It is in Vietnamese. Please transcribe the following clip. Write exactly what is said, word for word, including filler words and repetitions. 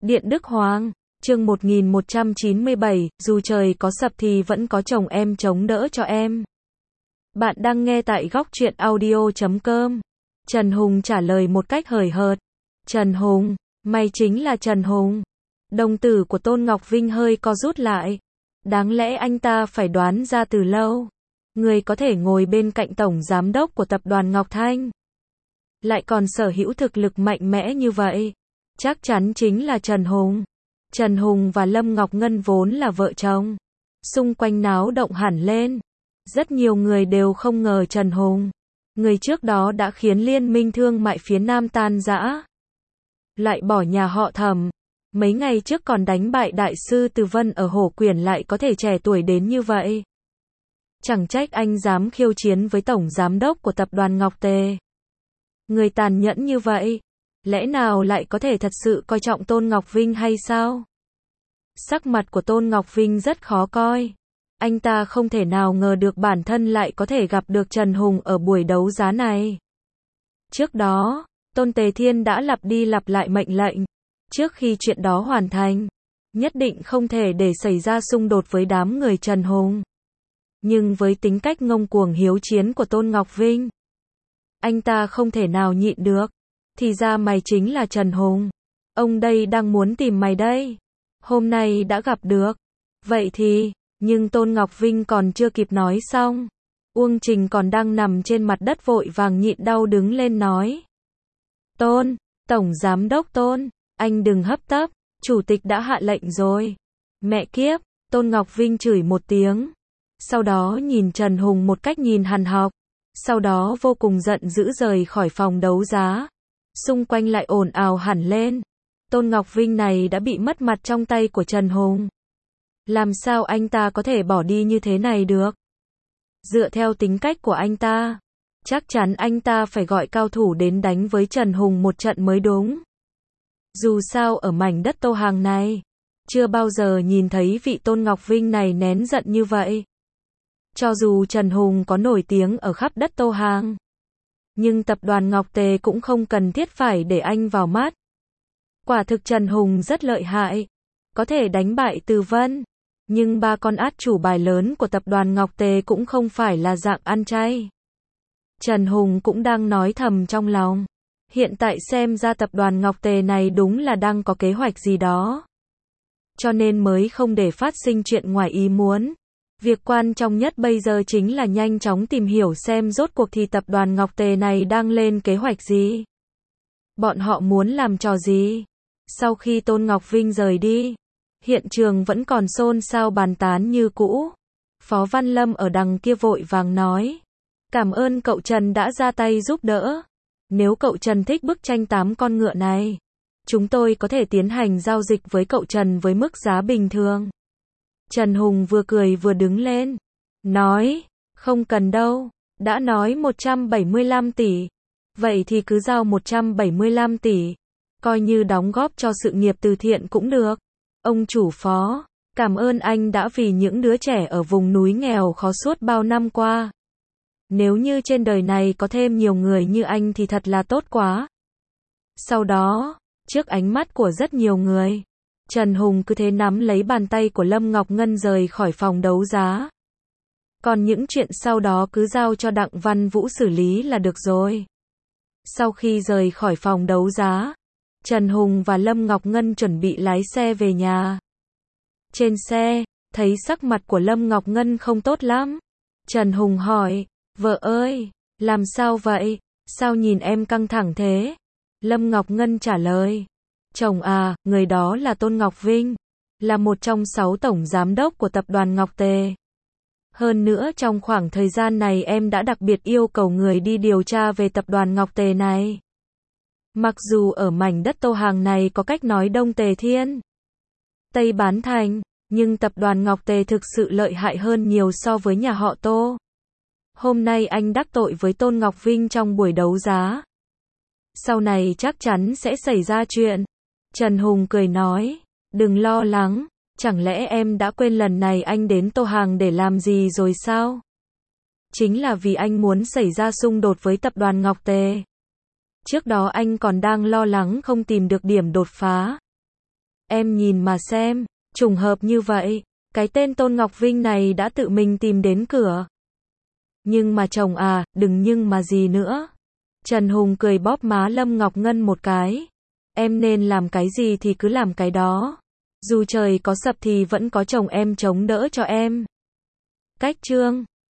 Điện Đức Hoàng, chương một nghìn một trăm chín mươi bảy, dù trời có sập thì vẫn có chồng em chống đỡ cho em. Bạn đang nghe tại góc truyện audio chấm com. Trần Hùng trả lời một cách hời hợt. Trần Hùng, mày chính là Trần Hùng. Đồng tử của Tôn Ngọc Vinh hơi co rút lại. Đáng lẽ anh ta phải đoán ra từ lâu. Người có thể ngồi bên cạnh tổng giám đốc của tập đoàn Ngọc Thanh, lại còn sở hữu thực lực mạnh mẽ như vậy, chắc chắn chính là Trần Hùng. Trần Hùng và Lâm Ngọc Ngân vốn là vợ chồng. Xung quanh náo động hẳn lên. Rất nhiều người đều không ngờ Trần Hùng, người trước đó đã khiến liên minh thương mại phía Nam tan rã, lại bỏ nhà họ Thẩm, mấy ngày trước còn đánh bại đại sư Từ Vân ở Hổ Quyển lại có thể trẻ tuổi đến như vậy. Chẳng trách anh dám khiêu chiến với tổng giám đốc của tập đoàn Ngọc Tề. Người tàn nhẫn như vậy, lẽ nào lại có thể thật sự coi trọng Tôn Ngọc Vinh hay sao? Sắc mặt của Tôn Ngọc Vinh rất khó coi. Anh ta không thể nào ngờ được bản thân lại có thể gặp được Trần Hùng ở buổi đấu giá này. Trước đó, Tôn Tề Thiên đã lặp đi lặp lại mệnh lệnh. Trước khi chuyện đó hoàn thành, nhất định không thể để xảy ra xung đột với đám người Trần Hùng. Nhưng với tính cách ngông cuồng hiếu chiến của Tôn Ngọc Vinh, anh ta không thể nào nhịn được. Thì ra mày chính là Trần Hùng. Ông đây đang muốn tìm mày đây. Hôm nay đã gặp được. Vậy thì, nhưng Tôn Ngọc Vinh còn chưa kịp nói xong. Uông Trình còn đang nằm trên mặt đất vội vàng nhịn đau đứng lên nói. Tôn, Tổng Giám đốc Tôn, anh đừng hấp tấp, Chủ tịch đã hạ lệnh rồi. Mẹ kiếp, Tôn Ngọc Vinh chửi một tiếng. Sau đó nhìn Trần Hùng một cách nhìn hằn học. Sau đó vô cùng giận dữ rời khỏi phòng đấu giá. Xung quanh lại ồn ào hẳn lên. Tôn Ngọc Vinh này đã bị mất mặt trong tay của Trần Hùng. Làm sao anh ta có thể bỏ đi như thế này được? Dựa theo tính cách của anh ta, chắc chắn anh ta phải gọi cao thủ đến đánh với Trần Hùng một trận mới đúng. Dù sao ở mảnh đất Tô Hàng này, chưa bao giờ nhìn thấy vị Tôn Ngọc Vinh này nén giận như vậy. Cho dù Trần Hùng có nổi tiếng ở khắp đất Tô Hàng, nhưng tập đoàn Ngọc Tề cũng không cần thiết phải để anh vào mắt. Quả thực Trần Hùng rất lợi hại, có thể đánh bại Từ Vân, nhưng ba con át chủ bài lớn của tập đoàn Ngọc Tề cũng không phải là dạng ăn chay. Trần Hùng cũng đang nói thầm trong lòng, hiện tại xem ra tập đoàn Ngọc Tề này đúng là đang có kế hoạch gì đó, cho nên mới không để phát sinh chuyện ngoài ý muốn. Việc quan trọng nhất bây giờ chính là nhanh chóng tìm hiểu xem rốt cuộc thì tập đoàn Ngọc Tề này đang lên kế hoạch gì. Bọn họ muốn làm trò gì? Sau khi Tôn Ngọc Vinh rời đi, hiện trường vẫn còn xôn xao bàn tán như cũ. Phó Văn Lâm ở đằng kia vội vàng nói. Cảm ơn cậu Trần đã ra tay giúp đỡ. Nếu cậu Trần thích bức tranh tám con ngựa này, chúng tôi có thể tiến hành giao dịch với cậu Trần với mức giá bình thường. Trần Hùng vừa cười vừa đứng lên. Nói, không cần đâu. Đã nói một trăm bảy mươi lăm tỷ. Vậy thì cứ giao một trăm bảy mươi lăm tỷ. Coi như đóng góp cho sự nghiệp từ thiện cũng được. Ông chủ Phó, cảm ơn anh đã vì những đứa trẻ ở vùng núi nghèo khó suốt bao năm qua. Nếu như trên đời này có thêm nhiều người như anh thì thật là tốt quá. Sau đó, trước ánh mắt của rất nhiều người, Trần Hùng cứ thế nắm lấy bàn tay của Lâm Ngọc Ngân rời khỏi phòng đấu giá. Còn những chuyện sau đó cứ giao cho Đặng Văn Vũ xử lý là được rồi. Sau khi rời khỏi phòng đấu giá, Trần Hùng và Lâm Ngọc Ngân chuẩn bị lái xe về nhà. Trên xe, thấy sắc mặt của Lâm Ngọc Ngân không tốt lắm. Trần Hùng hỏi, vợ ơi, làm sao vậy? Sao nhìn em căng thẳng thế? Lâm Ngọc Ngân trả lời, chồng à, người đó là Tôn Ngọc Vinh, là một trong sáu tổng giám đốc của tập đoàn Ngọc Tề. Hơn nữa trong khoảng thời gian này em đã đặc biệt yêu cầu người đi điều tra về tập đoàn Ngọc Tề này. Mặc dù ở mảnh đất Tô Hàng này có cách nói Đông Tề Thiên, Tây Bán Thành, nhưng tập đoàn Ngọc Tề thực sự lợi hại hơn nhiều so với nhà họ Tô. Hôm nay anh đắc tội với Tôn Ngọc Vinh trong buổi đấu giá, sau này chắc chắn sẽ xảy ra chuyện. Trần Hùng cười nói, đừng lo lắng, chẳng lẽ em đã quên lần này anh đến Tô Hàng để làm gì rồi sao? Chính là vì anh muốn xảy ra xung đột với tập đoàn Ngọc Tề. Trước đó anh còn đang lo lắng không tìm được điểm đột phá. Em nhìn mà xem, trùng hợp như vậy, cái tên Tôn Ngọc Vinh này đã tự mình tìm đến cửa. Nhưng mà chồng à, đừng nhưng mà gì nữa. Trần Hùng cười bóp má Lâm Ngọc Ngân một cái. Em nên làm cái gì thì cứ làm cái đó. Dù trời có sập thì vẫn có chồng em chống đỡ cho em. Cách chương